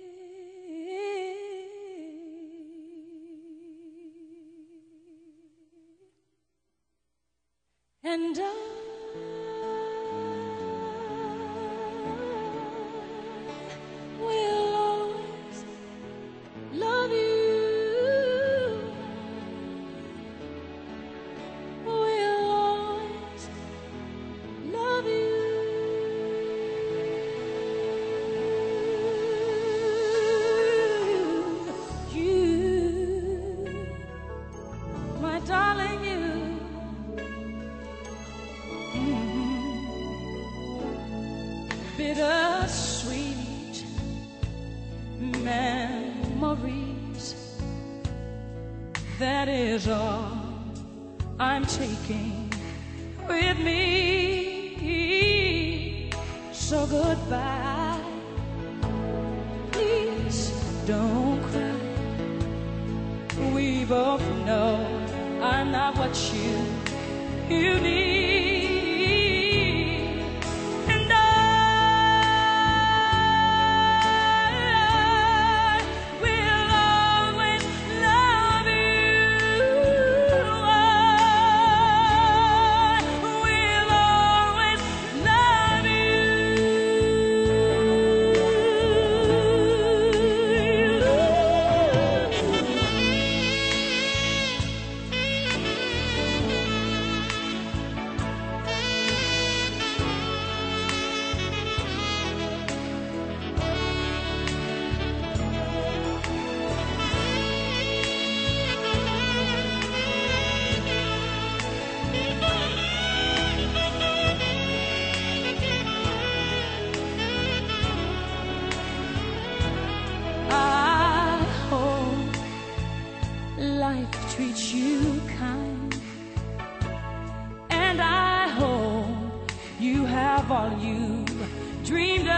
And I will always love you. Will always love you. You, my darling, you. Bittersweet memories, that is all I'm taking with me. So goodbye, please don't cry. We both know I'm not what you need. And I will always love you. I will always love I hope life treats you kind, and I hope you have all you dreamed of,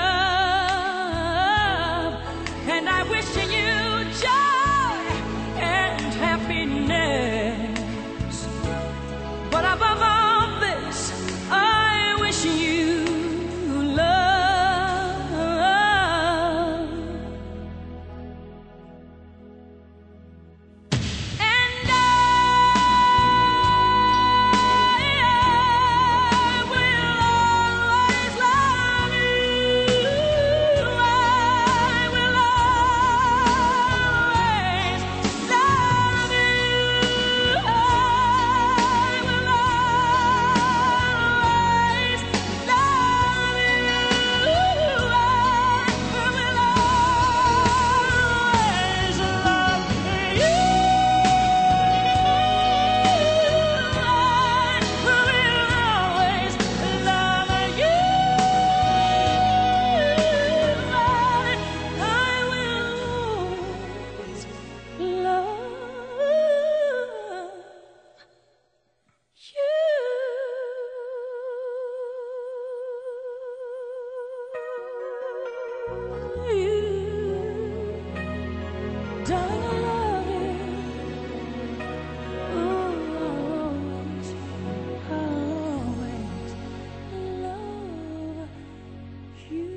and I wish you joy and happiness. But above all this, I wish you love. And I will always love you. I will always love you. I will always love you. Darling, I love you. Always, always love you.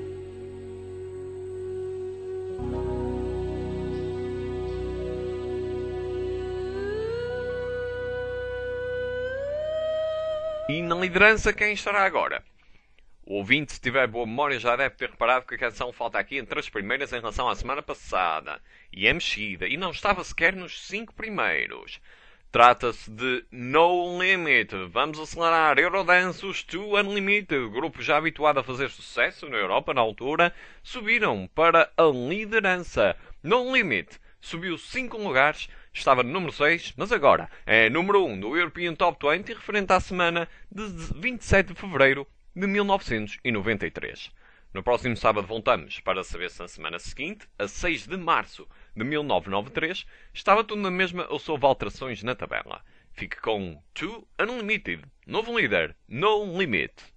E na liderança quem estará agora? O ouvinte, se tiver boa memória, já deve ter reparado que a canção falta aqui entre as primeiras em relação à semana passada. E é mexida, e não estava sequer nos 5 primeiros. Trata-se de No Limit. Vamos acelerar. Eurodance, os Two Unlimited, grupo já habituado a fazer sucesso na Europa na altura, subiram para a liderança. No Limit subiu 5 lugares, estava no número 6, mas agora é número 1 do European Top 20, referente à semana de 27 de fevereiro de 1993. No próximo sábado voltamos para saber se na semana seguinte, a 6 de março de 1993, estava tudo na mesma ou se houve alterações na tabela. Fique com Two Unlimited, novo líder, No Limit.